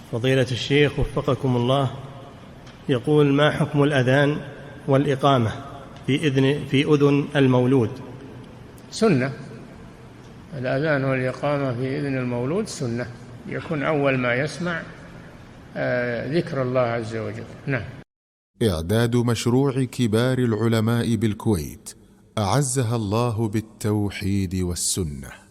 فضيلة الشيخ وفقكم الله، يقول: ما حكم الأذان والإقامة في أذن المولود؟ سنة. الأذان والإقامة في أذن المولود سنة، يكون أول ما يسمع ذكر الله عز وجل. نعم. إعداد مشروع كبار العلماء بالكويت أعزها الله بالتوحيد والسنة.